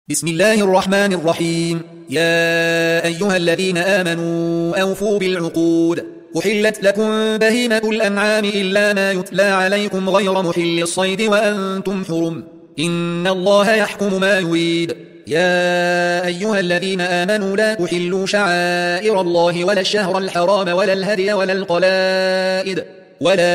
بسم الله الرحمن الرحيم. يا أيها الذين آمنوا أوفوا بالعقود. أحلت لكم بهيمة الأنعام إلا ما يتلى عليكم غير محل الصيد وأنتم حرم، إن الله يحكم ما يريد. يا أيها الذين آمنوا لا تحلوا شعائر الله ولا الشهر الحرام ولا الهدي ولا القلائد ولا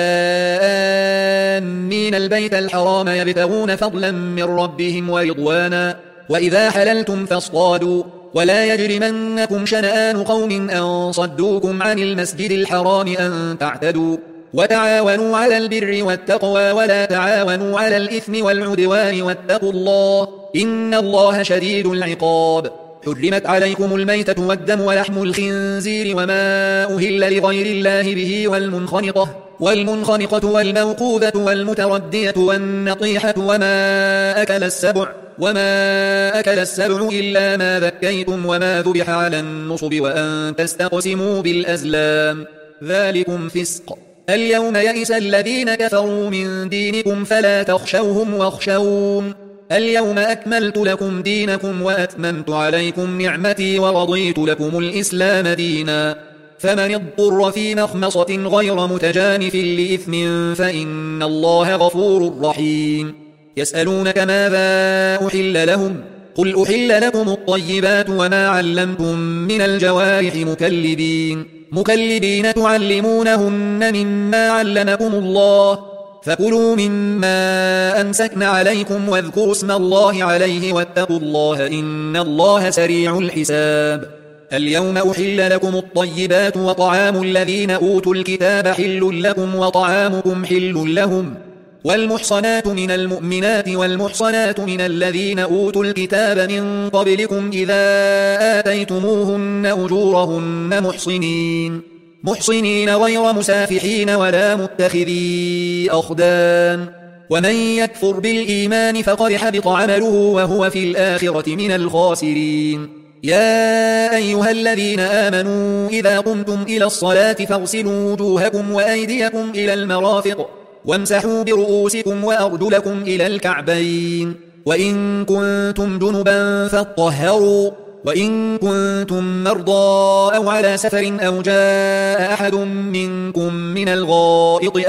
آمين البيت الحرام يبتغون فضلا من ربهم ورضوانا، وإذا حللتم فاصطادوا، ولا يجرمنكم شنآن قوم أن صدوكم عن المسجد الحرام أن تعتدوا، وتعاونوا على البر والتقوى ولا تعاونوا على الإثم والعدوان، واتقوا الله إن الله شديد العقاب. حرمت عليكم الميتة والدم ولحم الخنزير وما أهل لغير الله به والمنخنقة والموقوذة والمتردية والنطيحة وما أكل السبع إلا ما ذكيتم وما ذبح على النصب وأن تستقسموا بالأزلام، ذلكم فسق. اليوم يئس الذين كفروا من دينكم فلا تخشوهم واخشون. اليوم أكملت لكم دينكم وأتممت عليكم نعمتي ورضيت لكم الإسلام دينا، فمن اضطر في مخمصة غير متجانف لإثم فإن الله غفور رحيم. يسألونك ماذا أحل لهم؟ قل أحل لكم الطيبات وما علمتم من الجوارح مكلبين تعلمونهن مما علمكم الله، فكلوا مما أمسكن عليكم واذكروا اسم الله عليه واتقوا الله إن الله سريع الحساب. اليوم أحل لكم الطيبات وطعام الذين أوتوا الكتاب حل لكم وطعامكم حل لهم، والمحصنات من المؤمنات والمحصنات من الذين أوتوا الكتاب من قبلكم إذا آتيتموهن أجورهن محصنين غير مسافحين ولا متخذي أخدان، ومن يكفر بالإيمان فقد حبط عمله وهو في الآخرة من الخاسرين. يا أيها الذين آمنوا إذا قمتم إلى الصلاة فاغسلوا وجوهكم وأيديكم إلى المرافق وامسحوا برؤوسكم وأرجلكم إلى الكعبين، وإن كنتم جنبا فاطهروا، وإن كنتم مرضى أو على سفر أو جاء أحد منكم من الغائط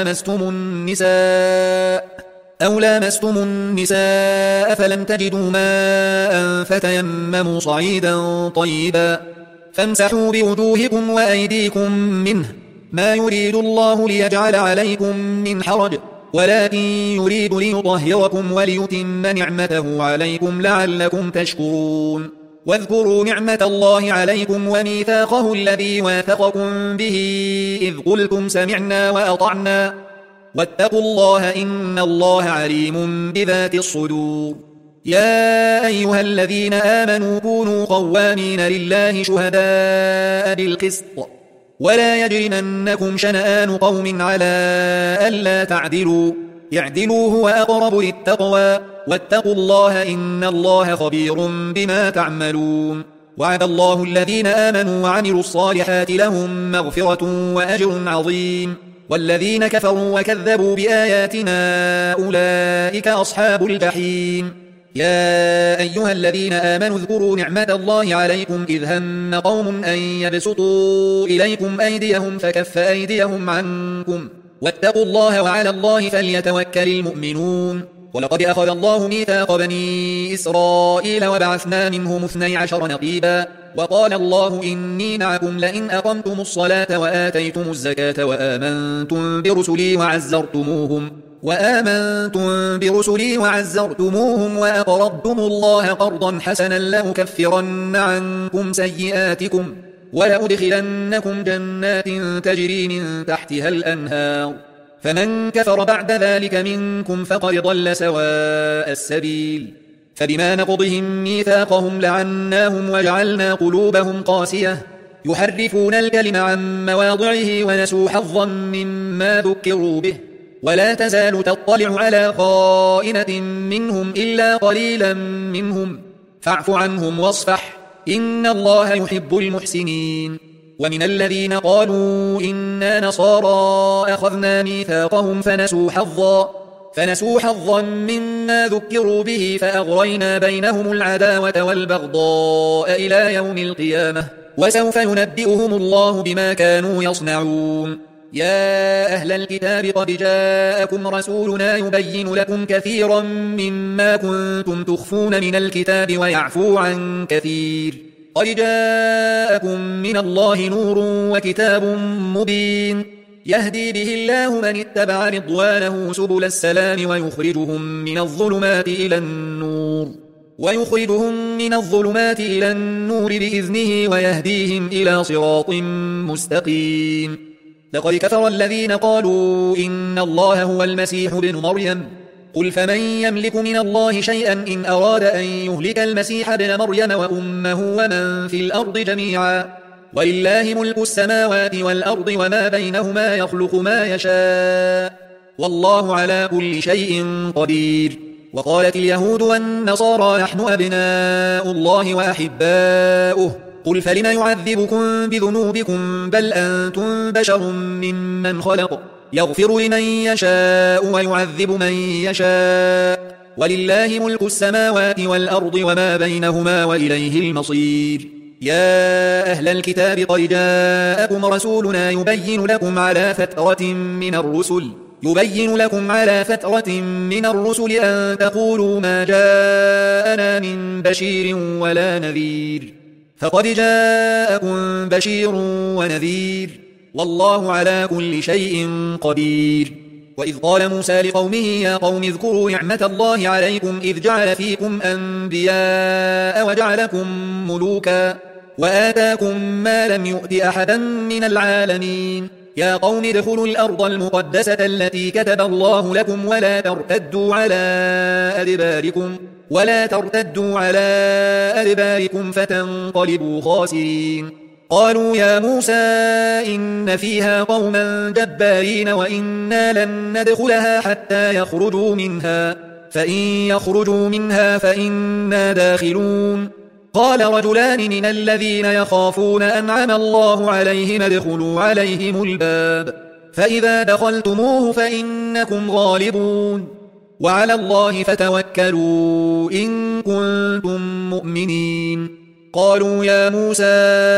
أو لامستم النساء فلم تجدوا ماء فتيمموا صعيدا طيبا فامسحوا بوجوهكم وأيديكم منه، ما يريد الله ليجعل عليكم من حرج ولكن يريد ليطهركم وليتم نعمته عليكم لعلكم تشكرون. واذكروا نعمة الله عليكم وميثاقه الذي واثقكم به إذ قلتم سمعنا وأطعنا، واتقوا الله إن الله عليم بذات الصدور. يا أيها الذين آمنوا كونوا قوامين لله شهداء بالقسط، ولا يجرمنكم شنآن قوم على ألا تعدلوا، اعدلوا هو أقرب للتقوى، واتقوا الله إن الله خبير بما تعملون. وعد الله الذين آمنوا وعملوا الصالحات لهم مغفرة وأجر عظيم، والذين كفروا وكذبوا بآياتنا أولئك أصحاب الجحيم. يا أيها الذين آمنوا اذكروا نعمة الله عليكم إذ هم قوم أن يبسطوا إليكم أيديهم فكف أيديهم عنكم، واتقوا الله وعلى الله فليتوكل المؤمنون. ولقد أخذ الله ميثاق بني إسرائيل وبعثنا منهم 12 نقيبا، وقال الله إني معكم لئن أقمتم الصلاة وآتيتم الزكاة وآمنتم برسلي وعزرتموهم وأقرضتم الله قرضا حسنا لأكفرن عنكم سيئاتكم ولأدخلنكم جنات تجري من تحتها الأنهار، فمن كفر بعد ذلك منكم فقد ضل سواء السبيل. فبما نقضهم ميثاقهم لعناهم وجعلنا قلوبهم قاسية يحرفون الكلم عن مواضعه ونسوا حظا مما ذكروا به، ولا تزال تطلع على خائنة منهم إلا قليلا منهم، فاعف عنهم واصفح إن الله يحب المحسنين. ومن الذين قالوا إنا نصارى أخذنا ميثاقهم فنسوا حظا فنسوا حظا مما ذكروا به فأغرينا بينهم العداوة والبغضاء إلى يوم القيامة وسوف ينبئهم الله بما كانوا يصنعون. يا أهل الكتاب قد جاءكم رسولنا يبين لكم كثيرا مما كنتم تخفون من الكتاب ويعفو عن كثير. قد جاءكم من الله نور وكتاب مبين يهدي به الله من اتبع رضوانه سبل السلام ويخرجهم من الظلمات إلى النور بإذنه ويهديهم إلى صراط مستقيم. لقد كفر الذين قالوا إن الله هو المسيح ابن مريم قل فمن يملك من الله شيئا إن أراد أن يهلك المسيح ابن مريم وأمه ومن في الأرض جميعا ولله ملك السماوات والأرض وما بينهما يخلق ما يشاء والله على كل شيء قدير. وقالت اليهود والنصارى نحن أبناء الله وأحباؤه قل فلم يعذبكم بذنوبكم بل أنتم بشر ممن خلق يغفر لمن يشاء ويعذب من يشاء ولله ملك السماوات والأرض وما بينهما وإليه المصير. يا أهل الكتاب قد جاءكم رسولنا يبين لكم على فترة من الرسل أن تقولوا ما جاءنا من بشير ولا نذير فقد جاءكم بشير ونذير والله على كل شيء قدير. وإذ قال موسى لقومه يا قوم اذكروا نعمة الله عليكم إذ جعل فيكم أنبياء وجعلكم ملوكا وآتاكم ما لم يؤت أحدا من العالمين. يا قوم ادخلوا الأرض المقدسة التي كتب الله لكم ولا ترتدوا على أدباركم فتنقلبوا خاسرين. قالوا يا موسى إن فيها قوما جبارين وإنا لن ندخلها حتى يخرجوا منها فإن يخرجوا منها فإنا داخلون. قال رجلان من الذين يخافون أنعم الله عليهم ادخلوا عليهم الباب فإذا دخلتموه فإنكم غالبون وعلى الله فتوكلوا إن كنتم مؤمنين. قالوا يا موسى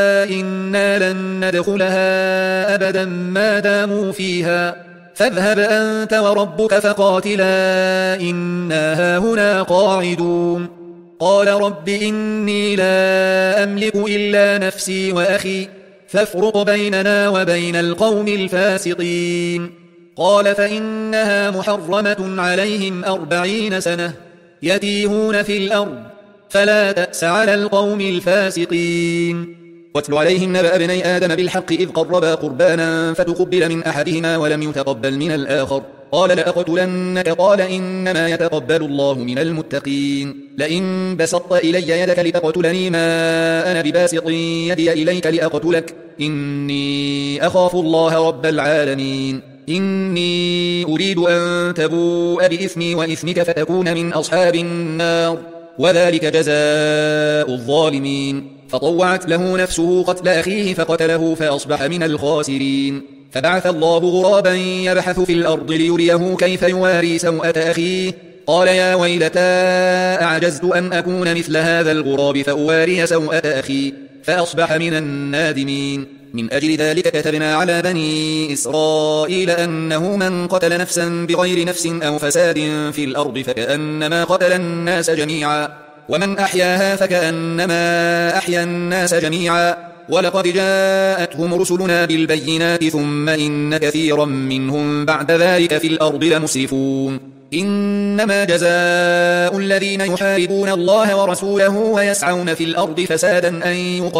إنا لن ندخلها أبدا ما داموا فيها فاذهب أنت وربك فقاتلا إنا هاهنا قاعدون. قال رب إني لا أملك إلا نفسي وأخي فافرق بيننا وبين القوم الفاسقين. قال فإنها محرمة عليهم 40 سنة يتيهون في الأرض فلا تأس على القوم الفاسقين. واتل عليهم نبأ ابني آدم بالحق إذ قربا قربانا فتقبل من أحدهما ولم يتقبل من الآخر قال لأقتلنك قال إنما يتقبل الله من المتقين. لئن بسطت إلي يدك لتقتلني ما أنا بباسط يدي إليك لأقتلك إني أخاف الله رب العالمين. إني أريد أن تبوء بإثمي وإثمك فتكون من أصحاب النار وذلك جزاء الظالمين. فطوعت له نفسه قتل أخيه فقتله فأصبح من الخاسرين. فبعث الله غرابا يبحث في الأرض ليريه كيف يواري سوءة أخيه قال يا ويلتى أعجزت أن أكون مثل هذا الغراب فأواري سوءة أخي فأصبح من النادمين. من أجل ذلك كتبنا على بني إسرائيل أنه من قتل نفسا بغير نفس أو فساد في الأرض فكأنما قتل الناس جميعا ومن أحياها فكأنما أحيا الناس جميعا ولقد جاءتهم رسلنا بالبينات ثم إن كثيرا منهم بعد ذلك في الأرض لمسرفون. إنما جزاء الذين يحاربون الله ورسوله ويسعون في الأرض فسادا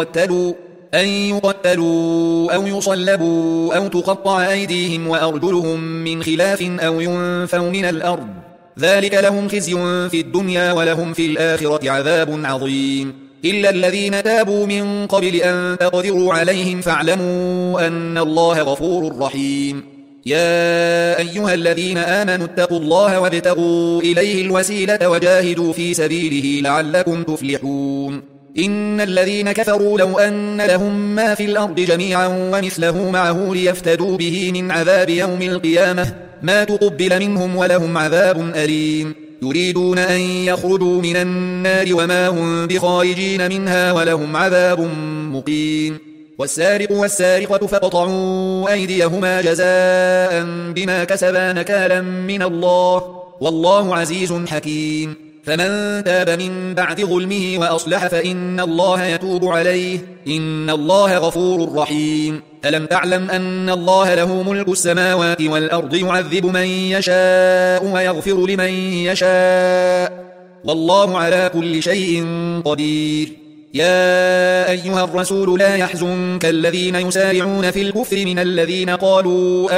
أن يقتلوا أو يصلبوا أو تقطع أيديهم وأرجلهم من خلاف أو ينفوا من الأرض ذلك لهم خزي في الدنيا ولهم في الآخرة عذاب عظيم. إلا الذين تابوا من قبل أن تقدروا عليهم فاعلموا أن الله غفور رحيم. يا أيها الذين آمنوا اتقوا الله وابتغوا إليه الوسيلة وجاهدوا في سبيله لعلكم تفلحون. إن الذين كفروا لو أن لهم ما في الأرض جميعا ومثله معه ليفتدوا به من عذاب يوم القيامة ما تقبل منهم ولهم عذاب أليم يريدون أن يخرجوا من النار وما هم بخارجين منها ولهم عذاب مقيم والسارق والسارقة فاقطعوا أيديهما جزاء بما كسبا نكالا من الله والله عزيز حكيم فمن تاب من بعد ظلمه وأصلح فإن الله يتوب عليه إن الله غفور رحيم ألم تعلم أن الله له ملك السماوات والأرض يعذب من يشاء ويغفر لمن يشاء والله على كل شيء قدير يا أيها الرسول لا يحزنك الذين يسارعون في الكفر من الذين قالوا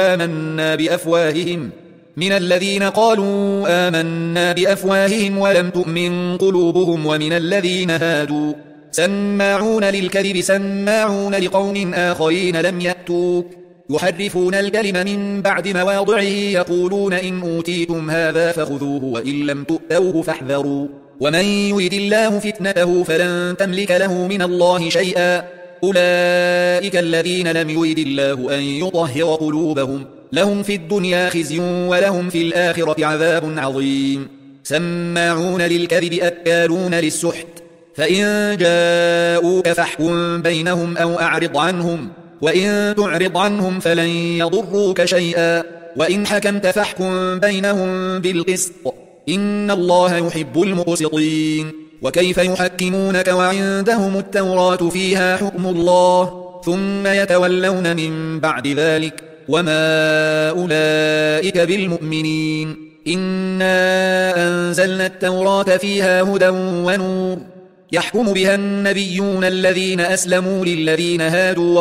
آمنا بأفواههم ولم تؤمن قلوبهم ومن الذين هادوا سماعون للكذب سماعون لقوم آخرين لم يأتوك يحرفون الكلم من بعد مواضعه يقولون إن أوتيتم هذا فخذوه وإن لم تؤتوه فاحذروا ومن يرد الله فتنته فلن تملك له من الله شيئا أولئك الذين لم يرد الله أن يطهر قلوبهم لهم في الدنيا خزي ولهم في الآخرة عذاب عظيم سماعون للكذب أكالون للسحت فإن جاءوك فاحكم بينهم أو أعرض عنهم وإن تعرض عنهم فلن يضروك شيئا وإن حكمت فاحكم بينهم بالقسط إن الله يحب المقسطين وكيف يحكمونك وعندهم التوراة فيها حكم الله ثم يتولون من بعد ذلك وما أولئك بالمؤمنين إنا أنزلنا التوراة فيها هدى ونور يحكم بها النبيون الذين أسلموا للذين هادوا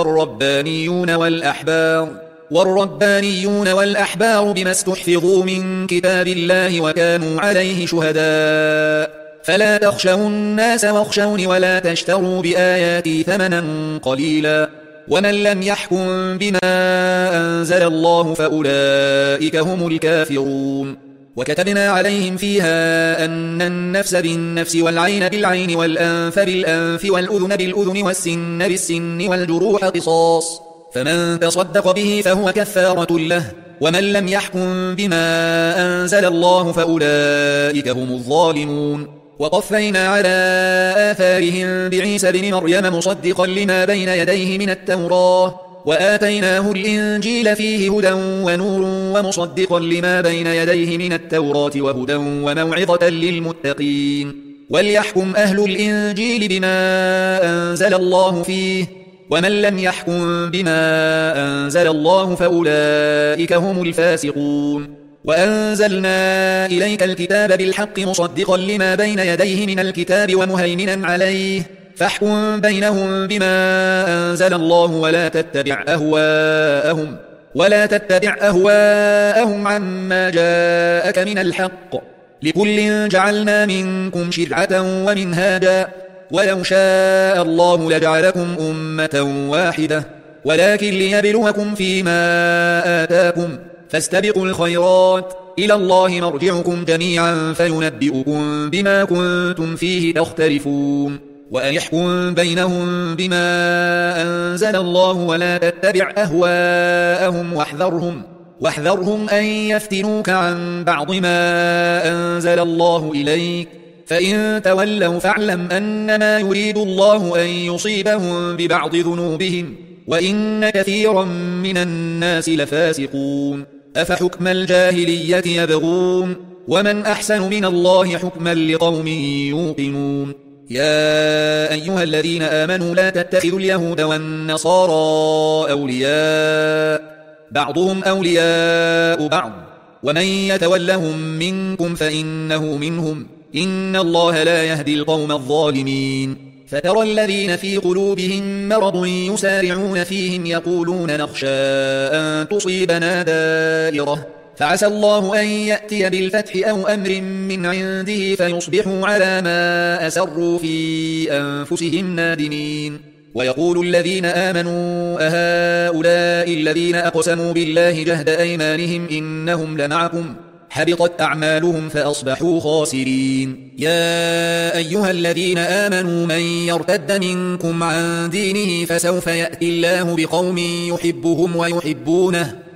والربانيون والأحبار بما استحفظوا من كتاب الله وكانوا عليه شهداء فلا تخشوا الناس واخشوني ولا تشتروا بآياتي ثمنا قليلا ومن لم يحكم بما أنزل الله فأولئك هم الكافرون وكتبنا عليهم فيها أن النفس بالنفس والعين بالعين والأنف بالأنف والأذن بالأذن والسن بالسن والجروح قصاص فمن تصدق به فهو كفارة له ومن لم يحكم بما أنزل الله فأولئك هم الظالمون وقفينا على آثارهم بعيسى بن مريم مصدقا لما بين يديه من التوراة وآتيناه الإنجيل فيه هدى ونور ومصدقا لما بين يديه من التوراة وهدى وموعظة للمتقين وليحكم أهل الإنجيل بما أنزل الله فيه ومن لم يحكم بما أنزل الله فأولئك هم الفاسقون وأنزلنا إليك الكتاب بالحق مصدقا لما بين يديه من الكتاب ومهيمنا عليه فاحكم بينهم بما أنزل الله ولا تتبع أهواءهم عما جاءك من الحق لكل جعلنا منكم شرعة ومنهاجا ولو شاء الله لجعلكم أمة واحدة ولكن ليبلوكم فيما آتاكم فاستبقوا الخيرات إلى الله مرجعكم جميعا فينبئكم بما كنتم فيه تختلفون وأن يحكم بينهم بما أنزل الله ولا تتبع أهواءهم واحذرهم أن يفتنوك عن بعض ما أنزل الله إليك فإن تولوا فاعلم أنما يريد الله أن يصيبهم ببعض ذنوبهم وإن كثيرا من الناس لفاسقون أفحكم الجاهلية يبغون ومن أحسن من الله حكما لقوم يوقنون يا أيها الذين آمنوا لا تتخذوا اليهود والنصارى أولياء بعضهم أولياء بعض ومن يتولهم منكم فإنه منهم إن الله لا يهدي القوم الظالمين فترى الذين في قلوبهم مرض يسارعون فيهم يقولون نخشى أن تصيبنا دائرة فعسى الله أن يأتي بالفتح أو أمر من عنده فيصبحوا على ما أسروا في أنفسهم نادمين ويقول الذين آمنوا أهؤلاء الذين أقسموا بالله جهد أيمانهم إنهم لمعكم حبطت أعمالهم فأصبحوا خاسرين يا أيها الذين آمنوا من يرتد منكم عن دينه فسوف يأتي الله بقوم يحبهم ويحبونه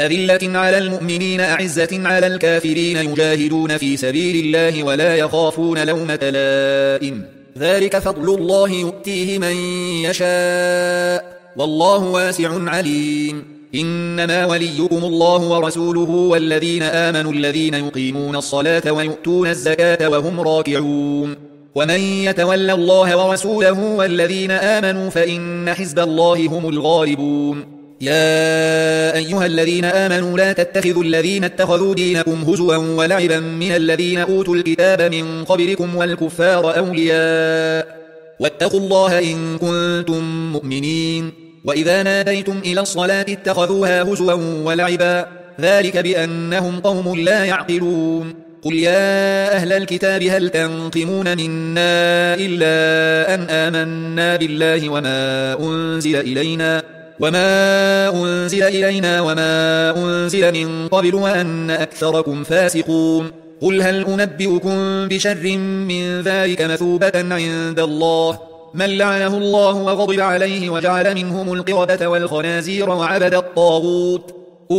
أذلة على المؤمنين أعزة على الكافرين يجاهدون في سبيل الله ولا يخافون لومة لائم ذلك فضل الله يؤتيه من يشاء والله واسع عليم إنما وليكم الله ورسوله والذين آمنوا الذين يقيمون الصلاة ويؤتون الزكاة وهم راكعون ومن يتولى الله ورسوله والذين آمنوا فإن حزب الله هم الغالبون يا أيها الذين آمنوا لا تتخذوا الذين اتخذوا دينكم هزوا ولعبا من الذين أوتوا الكتاب من قبلكم والكفار أولياء واتقوا الله إن كنتم مؤمنين وإذا ناديتم إلى الصلاة اتخذوها هزوا ولعبا ذلك بأنهم قوم لا يعقلون قل يا أهل الكتاب هل تنقمون منا إلا أن آمنا بالله وما أنزل إلينا وما أنزل من قبل وأن أكثركم فاسقون قل هل أنبئكم بشر من ذلك مثوبة عند الله من لعنه الله وغضب عليه وجعل منهم القردة والخنازير وعبد الطاغوت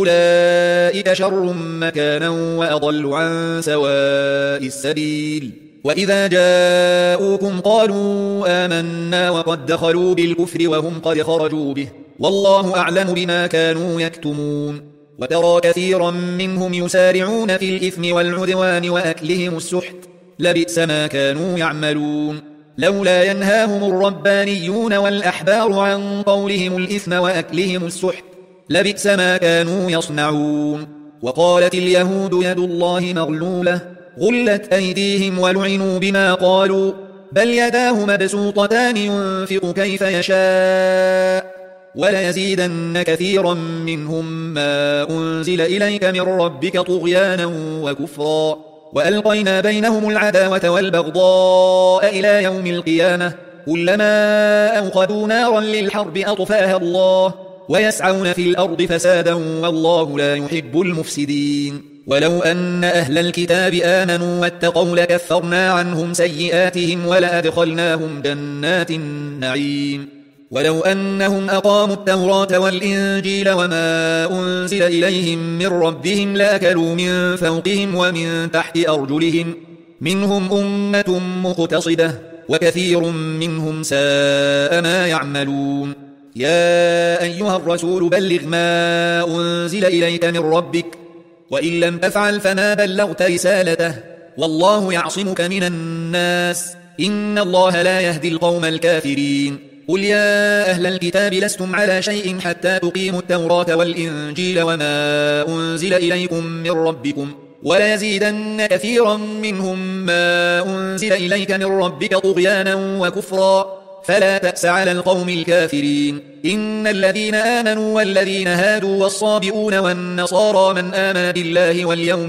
أولئك شر مكانا وأضل عن سواء السبيل وإذا جاءوكم قالوا آمنا وقد دخلوا بالكفر وهم قد خرجوا به والله أعلم بما كانوا يكتمون وترى كثيرا منهم يسارعون في الإثم والعدوان وأكلهم السحت لبئس ما كانوا يعملون لولا ينهاهم الربانيون والأحبار عن قولهم الإثم وأكلهم السحت لبئس ما كانوا يصنعون وقالت اليهود يد الله مغلولة غلت أيديهم ولعنوا بما قالوا بل يداه مبسوطتان ينفق كيف يشاء وليزيدن كثيرا منهم ما أنزل إليك من ربك طغيانا وكفرا وألقينا بينهم العداوة والبغضاء إلى يوم القيامة كلما أوقدوا نارا للحرب أطفاها الله ويسعون في الأرض فسادا والله لا يحب المفسدين ولو أن أهل الكتاب آمنوا واتقوا لكفرنا عنهم سيئاتهم ولأدخلناهم جنات النعيم ولو أنهم أقاموا التوراة والإنجيل وما أنزل إليهم من ربهم لأكلوا من فوقهم ومن تحت أرجلهم منهم أمة مقتصدة وكثير منهم ساء ما يعملون يا أيها الرسول بلغ ما أنزل إليك من ربك وإن لم تفعل فما بلغت رسالته والله يعصمك من الناس إن الله لا يهدي القوم الكافرين قل يا أهل الكتاب لستم على شيء حتى تقيموا التوراة والإنجيل وما أنزل إليكم من ربكم وليزيدن كثيرا منهم ما أنزل إليك من ربك طغيانا وكفرا فلا تأس على القوم الكافرين إن الذين آمنوا والذين هادوا والصابئون والنصارى من آمن بالله واليوم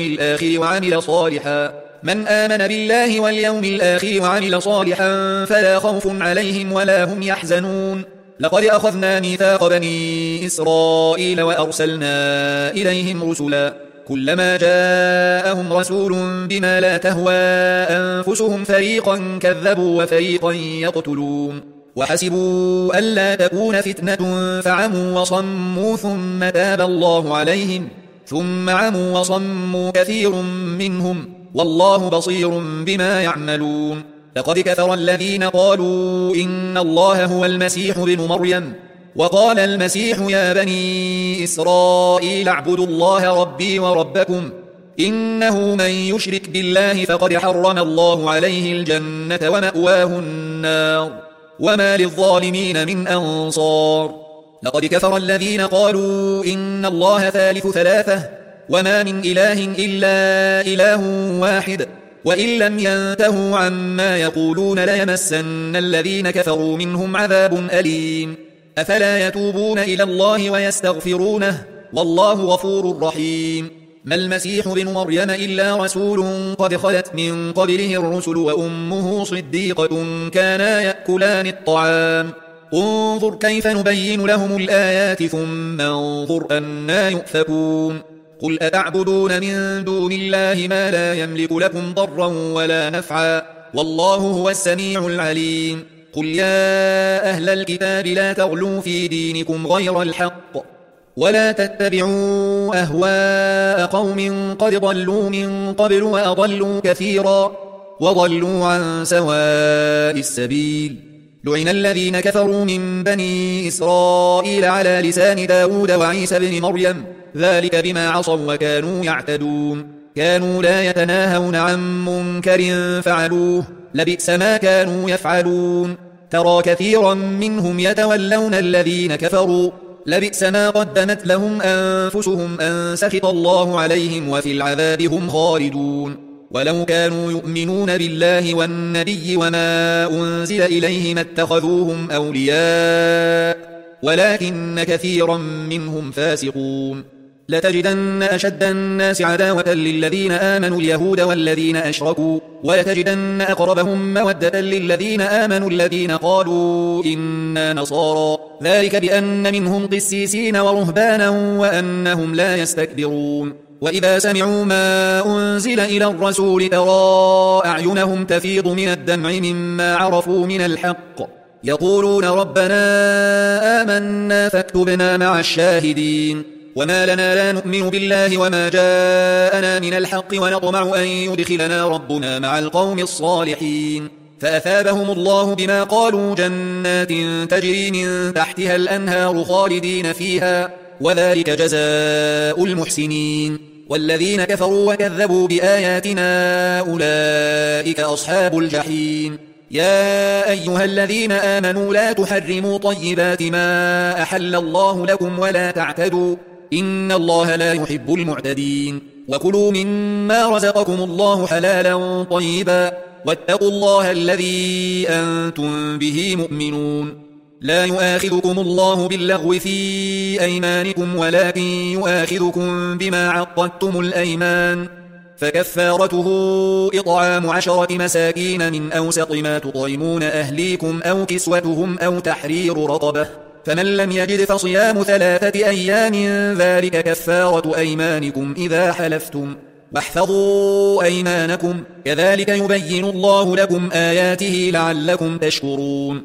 الآخر وعمل صالحا فلا خوف عليهم ولا هم يحزنون لقد أخذنا ميثاق بني إسرائيل وأرسلنا إليهم رسلا كلما جاءهم رسول بما لا تهوى أنفسهم فريقا كذبوا وفريقا يقتلون وحسبوا ألا تكون فتنة فعموا وصموا ثم تاب الله عليهم ثم عموا وصموا كثير منهم والله بصير بما يعملون لقد كفر الذين قالوا إن الله هو المسيح ابن مريم وقال المسيح يا بني إسرائيل اعبدوا الله ربي وربكم إنه من يشرك بالله فقد حرم الله عليه الجنة ومأواه النار وما للظالمين من أنصار لقد كفر الذين قالوا إن الله ثالث ثلاثة وما من إله إلا إله واحد وإن لم ينتهوا عما يقولون ليمسن الذين كفروا منهم عذاب أليم أفلا يتوبون إلى الله ويستغفرونه والله غفور رحيم ما المسيح ابن مريم إلا رسول قد خلت من قبله الرسل وأمه صديقة كانا يأكلان الطعام انظر كيف نبين لهم الآيات ثم انظر أنا يؤفكون قل أتعبدون من دون الله ما لا يملك لكم ضرا ولا نفعا والله هو السميع العليم قل يا أهل الكتاب لا تغلوا في دينكم غير الحق ولا تتبعوا أهواء قوم قد ضلوا من قبل وأضلوا كثيرا وضلوا عن سواء السبيل. لعن الذين كفروا من بني إسرائيل على لسان داود وعيسى بن مريم ذلك بما عصوا وكانوا يعتدون. كانوا لا يتناهون عن منكر فعلوه لبئس ما كانوا يفعلون. ترى كثيرا منهم يتولون الذين كفروا لبئس ما قدمت لهم أنفسهم أن سخط الله عليهم وفي العذاب هم خالدون. ولو كانوا يؤمنون بالله والنبي وما أنزل إليه ما اتخذوهم أولياء ولكن كثيرا منهم فاسقون. لتجدن أشد الناس عداوة للذين آمنوا اليهود والذين أشركوا ولتجدن أقربهم مودة للذين آمنوا الذين قالوا إنا نصارى ذلك بأن منهم قسيسين ورهبانا وأنهم لا يستكبرون. وإذا سمعوا ما أنزل إلى الرسول ترى أعينهم تفيض من الدمع مما عرفوا من الحق يقولون ربنا آمنا فاكتبنا مع الشاهدين. وما لنا لا نؤمن بالله وما جاءنا من الحق ونطمع أن يدخلنا ربنا مع القوم الصالحين. فأثابهم الله بما قالوا جنات تجري من تحتها الأنهار خالدين فيها وذلك جزاء المحسنين. والذين كفروا وكذبوا بآياتنا أولئك أصحاب الجحيم. يا أيها الذين آمنوا لا تحرموا طيبات ما أحل الله لكم ولا تعتدوا إن الله لا يحب المعتدين. وكلوا مما رزقكم الله حلالا طيبا واتقوا الله الذي أنتم به مؤمنون. لا يؤاخذكم الله باللغو في أيمانكم ولكن يؤاخذكم بما عقدتم الأيمان فكفارته إطعام 10 مساكين من أوسط ما تطعمون أهليكم أو كسوتهم أو تحرير رقبة فمن لم يجد فصيام 3 أيام ذلك كفارة أيمانكم إذا حلفتم واحفظوا أيمانكم كذلك يبين الله لكم آياته لعلكم تشكرون.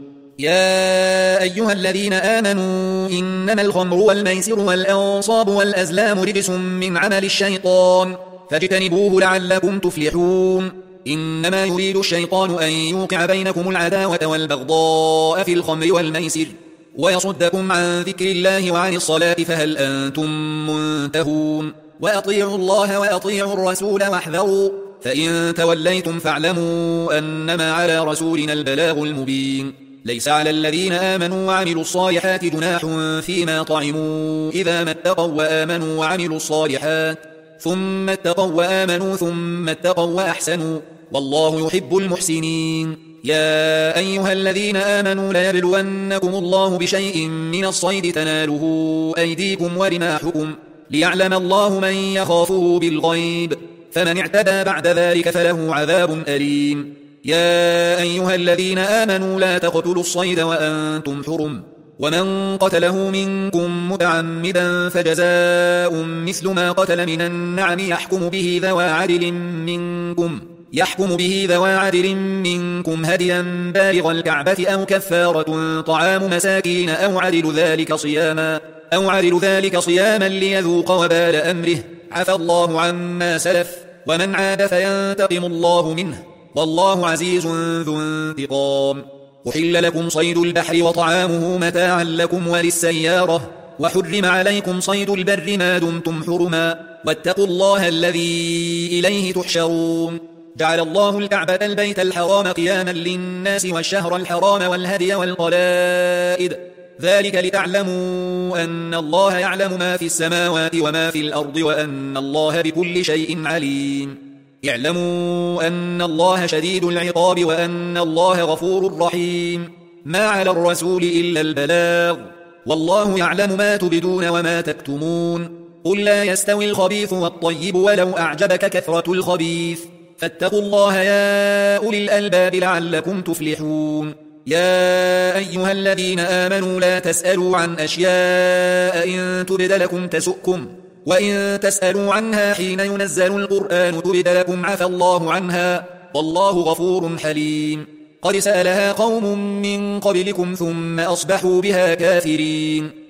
يا أيها الذين آمنوا إنما الخمر والميسر والأنصاب والأزلام رجس من عمل الشيطان فاجتنبوه لعلكم تفلحون. إنما يريد الشيطان أن يوقع بينكم العداوة والبغضاء في الخمر والميسر ويصدكم عن ذكر الله وعن الصلاة فهل أنتم منتهون. وأطيعوا الله وأطيعوا الرسول واحذروا فإن توليتم فاعلموا أنما على رسولنا البلاغ المبين. ليس على الذين آمنوا وعملوا الصالحات جناح فيما طعموا إذا ما اتقوا وآمنوا وعملوا الصالحات ثم اتقوا وآمنوا ثم اتقوا وأحسنوا والله يحب المحسنين. يا أيها الذين آمنوا ليبلونكم الله بشيء من الصيد تناله أيديكم ورماحكم ليعلم الله من يخافه بالغيب فمن اعتدى بعد ذلك فله عذاب أليم. يا أيها الذين آمنوا لا تقتلوا الصيد وأنتم حرم ومن قتله منكم متعمدا فجزاء مثل ما قتل من النعم يحكم به ذوى عدل منكم هديا بالغ الكعبة أو كفارة طعام مساكين أو عدل ذلك صياما ليذوق وبال أمره عفى الله عما سلف ومن عاد فينتقم الله منه والله عزيز ذو انتقام. أحل لكم صيد البحر وطعامه متاعا لكم وللسيارة وحرم عليكم صيد البر ما دمتم حرما واتقوا الله الذي إليه تحشرون. جعل الله الكعبة البيت الحرام قياما للناس والشهر الحرام والهدي والقلائد ذلك لتعلموا أن الله يعلم ما في السماوات وما في الأرض وأن الله بكل شيء عليم. اعلموا أن الله شديد العقاب وأن الله غفور رحيم. ما على الرسول إلا البلاغ والله يعلم ما تبدون وما تكتمون. قل لا يستوي الخبيث والطيب ولو أعجبك كثرة الخبيث فاتقوا الله يا أولي الألباب لعلكم تفلحون. يا أيها الذين آمنوا لا تسألوا عن أشياء إن تبد لكم تسؤكم وإن تسألوا عنها حين ينزل القرآن تبد لكم عفى الله عنها والله غفور حليم. قد سألها قوم من قبلكم ثم أصبحوا بها كافرين.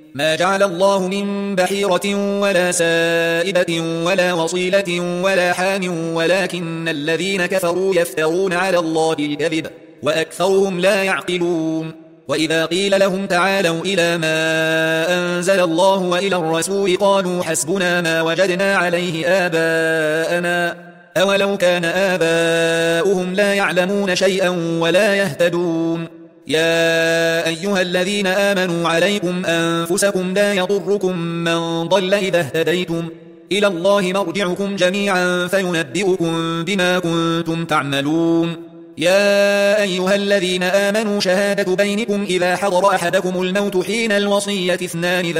ما جعل الله من بحيرة ولا سائبة ولا وصيلة ولا حام ولكن الذين كفروا يفترون على الله الكذب وأكثرهم لا يعقلون وإذا قيل لهم تعالوا إلى ما أنزل الله وإلى الرسول قالوا حسبنا ما وجدنا عليه آباءنا أولو كان آباؤهم لا يعلمون شيئا ولا يهتدون يا أيها الذين آمنوا عليكم أنفسكم لا يضركم من ضل إذا اهتديتم إلى الله مرجعكم جميعا فينبئكم بما كنتم تعملون يا أيها الذين آمنوا شهادة بينكم إذا حضر أحدكم الموت حين الوصية اثنان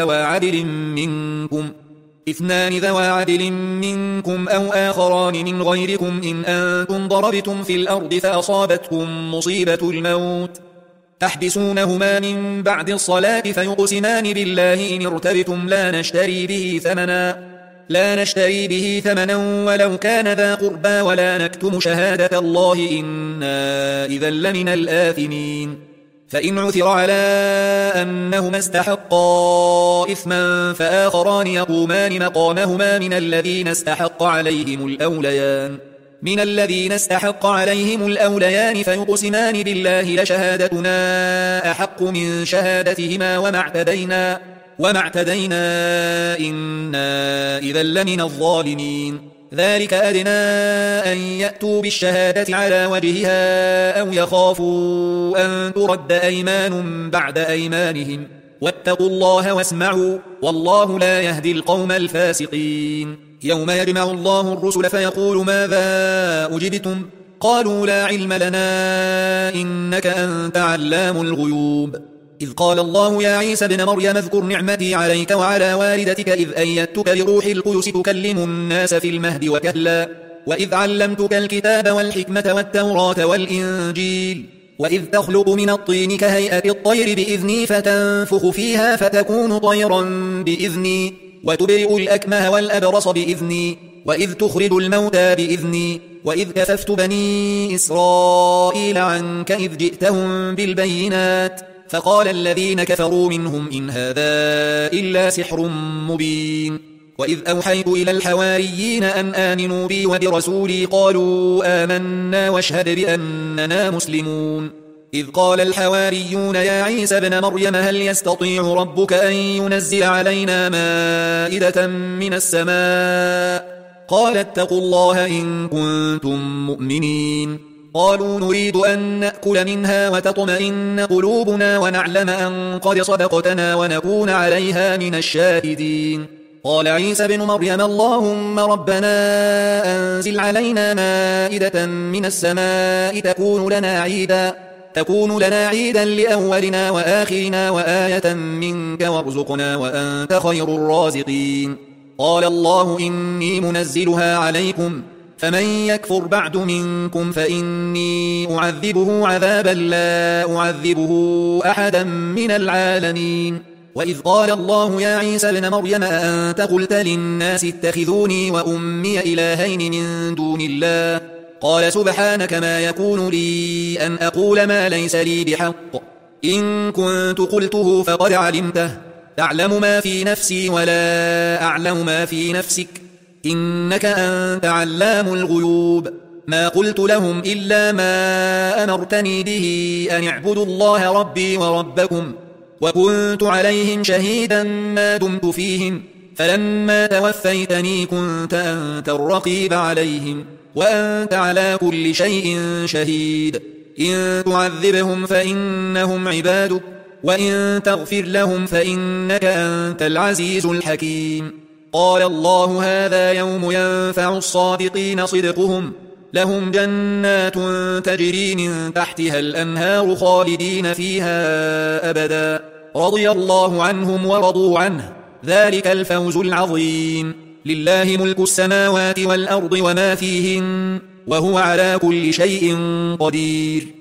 ذوى عدل منكم أو آخران من غيركم إن أنتم ضربتم في الأرض فأصابتكم مصيبة الموت تحبسونهما من بعد الصلاة فيقسمان بالله إن ارتبتم لا نشتري به ثمنا ولو كان ذا قربى ولا نكتم شهادة الله إنا إذا لمن الآثمين فإن عثر على أنهما استحقا إثما فآخران يقومان مقامهما من الذين استحق عليهم الأوليان فيقسمان بالله لشهادتنا أحق من شهادتهما وما اعتدينا إنا إذا لمن الظالمين ذلك أدنى أن يأتوا بالشهادة على وجهها أو يخافوا أن ترد أيمان بعد أيمانهم واتقوا الله واسمعوا والله لا يهدي القوم الفاسقين يوم يجمع الله الرسل فيقول ماذا أجبتم قالوا لا علم لنا إنك أنت علام الغيوب إذ قال الله يا عيسى ابن مريم اذكر نعمتي عليك وعلى والدتك إذ أيدتك بروح القدس تكلم الناس في المهد وكهلا وإذ علمتك الكتاب والحكمة والتوراة والإنجيل وإذ تخلق من الطين كهيئة الطير بإذني فتنفخ فيها فتكون طيرا بإذني وتبرئ الأكمه والأبرص بإذني وإذ تخرج الموتى بإذني وإذ كففت بني إسرائيل عنك إذ جئتهم بالبينات فقال الذين كفروا منهم إن هذا إلا سحر مبين وإذ أوحيت إلى الحواريين أن آمنوا بي وبرسولي قالوا آمنا واشهد بأننا مسلمون إذ قال الحواريون يا عيسى ابن مريم هل يستطيع ربك أن ينزل علينا مائدة من السماء قال اتقوا الله إن كنتم مؤمنين قالوا نريد أن نأكل منها وتطمئن قلوبنا ونعلم أن قد صدقتنا ونكون عليها من الشاهدين قال عيسى بن مريم اللهم ربنا أنزل علينا مائدة من السماء تكون لنا عيدا لأولنا وآخرنا وآية منك وارزقنا وأنت خير الرازقين قال الله إني منزلها عليكم فمن يكفر بعد منكم فإني أعذبه عذابا لا أعذبه أحدا من العالمين وإذ قال الله يا عيسى ابن مريم أأنت قلت للناس اتخذوني وأمي إلهين من دون الله قال سبحانك ما يكون لي أن أقول ما ليس لي بحق إن كنت قلته فقد علمته تعلم ما في نفسي ولا أعلم ما في نفسك إنك أنت علام الغيوب ما قلت لهم إلا ما أمرتني به أن اعبدوا الله ربي وربكم وكنت عليهم شهيدا ما دمت فيهم فلما توفيتني كنت أنت الرقيب عليهم وأنت على كل شيء شهيد إن تعذبهم فإنهم عبادك وإن تغفر لهم فإنك أنت العزيز الحكيم قال الله هذا يوم ينفع الصادقين صدقهم لهم جنات تجري من تحتها الأنهار خالدين فيها أبدا رضي الله عنهم ورضوا عنه ذلك الفوز العظيم لله ملك السماوات والأرض وما فيهن وهو على كل شيء قدير